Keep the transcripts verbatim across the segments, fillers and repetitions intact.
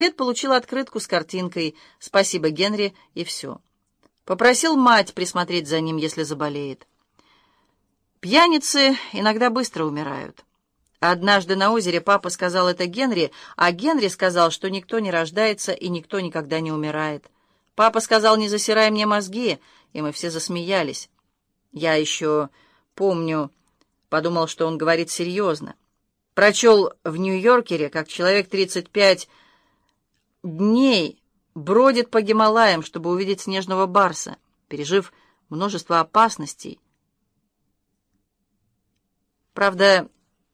ответ получил открытку с картинкой «Спасибо, Генри» и все. Попросил мать присмотреть за ним, если заболеет. Пьяницы иногда быстро умирают. Однажды на озере папа сказал это Генри, а Генри сказал, что никто не рождается и никто никогда не умирает. Папа сказал: «Не засирай мне мозги», и мы все засмеялись. Я еще помню, подумал, что он говорит серьезно. Прочел в Нью-Йоркере, как человек тридцать пять дней бродит по Гималаям, чтобы увидеть снежного барса, пережив множество опасностей. Правда,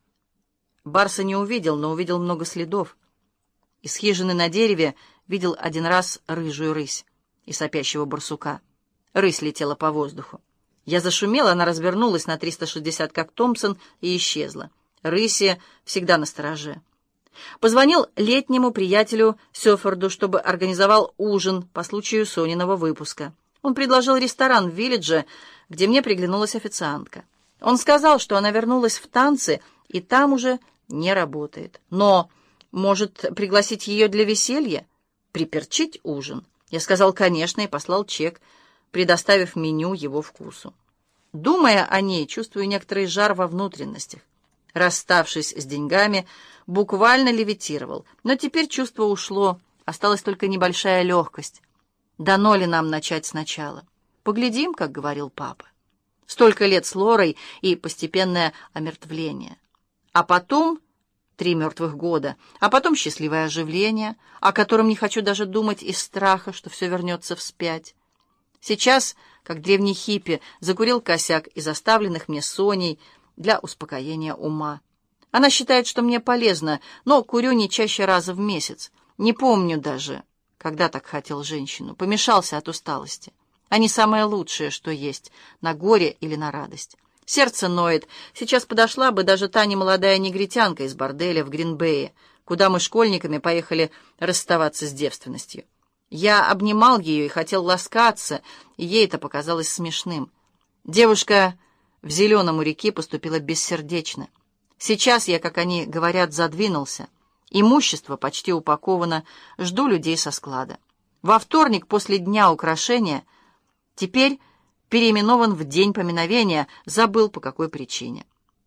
барса не увидел, но увидел много следов. Из хижины на дереве видел один раз рыжую рысь и сопящего барсука. Рысь летела по воздуху. Я зашумела, она развернулась на триста шестьдесят, как Томпсон, и исчезла. Рыси всегда настороже. Позвонил летнему приятелю Сёфорду, чтобы организовал ужин по случаю Сониного выпуска. Он предложил ресторан в Виллидже, где мне приглянулась официантка. Он сказал, что она вернулась в танцы и там уже не работает. Но, может, пригласить ее для веселья? Приперчить ужин? Я сказал «конечно» и послал чек, предоставив меню его вкусу. Думая о ней, чувствую некоторый жар во внутренностях. Расставшись с деньгами, буквально левитировал. Но теперь чувство ушло, осталась только небольшая легкость. Дано ли нам начать сначала? Поглядим, как говорил папа. Столько лет с Лорой и постепенное омертвление. А потом три мертвых года, а потом счастливое оживление, о котором не хочу даже думать из страха, что все вернется вспять. Сейчас, как древний хиппи, закурил косяк из оставленных мне Соней для успокоения ума. Она считает, что мне полезно, но курю не чаще раза в месяц. Не помню даже, когда так хотел женщину. Помешался от усталости. Они самое лучшее, что есть, на горе или на радость. Сердце ноет. Сейчас подошла бы даже та немолодая негритянка из борделя в Грин-Бэе, куда мы школьниками поехали расставаться с девственностью. Я обнимал ее и хотел ласкаться, и ей это показалось смешным. Девушка в зеленом у реки поступила бессердечно. Сейчас я, как они говорят, задвинулся. Имущество почти упаковано, жду людей со склада. Во вторник после дня украшения теперь переименован в день поминовения, забыл по какой причине.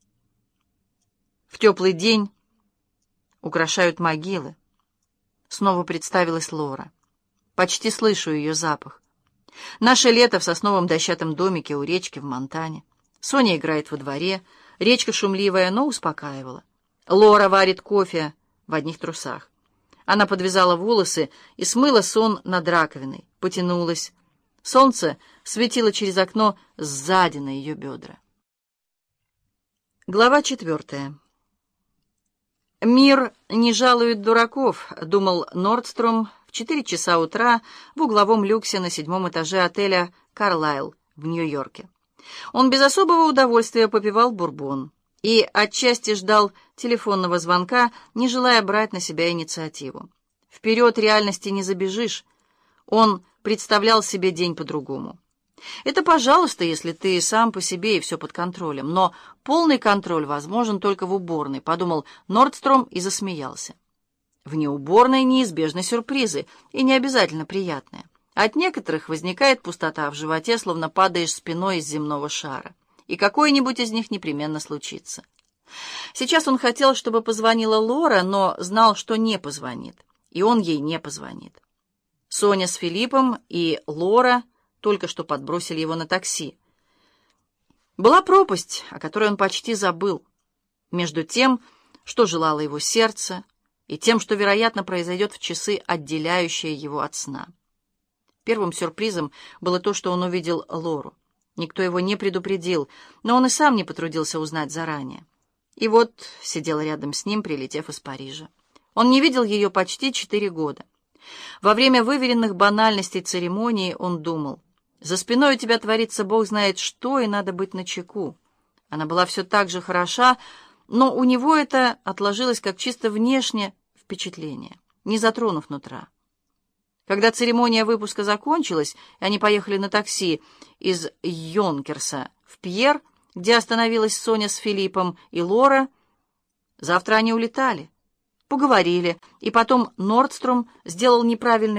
В теплый день украшают могилы. Снова представилась Лора. Почти слышу ее запах. Наше лето в сосновом дощатом домике у речки в Монтане. Соня играет во дворе, речка шумливая, но успокаивала. Лора варит кофе в одних трусах. Она подвязала волосы и смыла сон над раковиной, потянулась. Солнце светило через окно сзади на ее бедра. Глава четвертая. «Мир не жалует дураков», — думал Нордстром в четыре часа утра в угловом люксе на седьмом этаже отеля «Карлайл» в Нью-Йорке. Он без особого удовольствия попивал бурбон и отчасти ждал телефонного звонка, не желая брать на себя инициативу. Вперед реальности не забежишь. Он представлял себе день по-другому. Это, пожалуйста, если ты сам по себе и все под контролем, но полный контроль возможен только в уборной, подумал Нордстром и засмеялся. Вне уборной неизбежны сюрпризы, и не обязательно приятные. От некоторых возникает пустота в животе, словно падаешь спиной из земного шара, и какой-нибудь из них непременно случится. Сейчас он хотел, чтобы позвонила Лора, но знал, что не позвонит, и он ей не позвонит. Соня с Филиппом и Лора только что подбросили его на такси. Была пропасть, о которой он почти забыл, между тем, что желало его сердце, и тем, что, вероятно, произойдет в часы, отделяющие его от сна. Первым сюрпризом было то, что он увидел Лору. Никто его не предупредил, но он и сам не потрудился узнать заранее. И вот сидел рядом с ним, прилетев из Парижа. Он не видел ее почти четыре года. Во время выверенных банальностей церемонии он думал: «За спиной у тебя творится бог знает что, и надо быть начеку». Она была все так же хороша, но у него это отложилось как чисто внешне впечатление, не затронув нутра. Когда церемония выпуска закончилась, и они поехали на такси из Йонкерса в Пьер, где остановилась Соня с Филиппом и Лора, завтра они улетали. Поговорили, и потом Нордстром сделал неправильный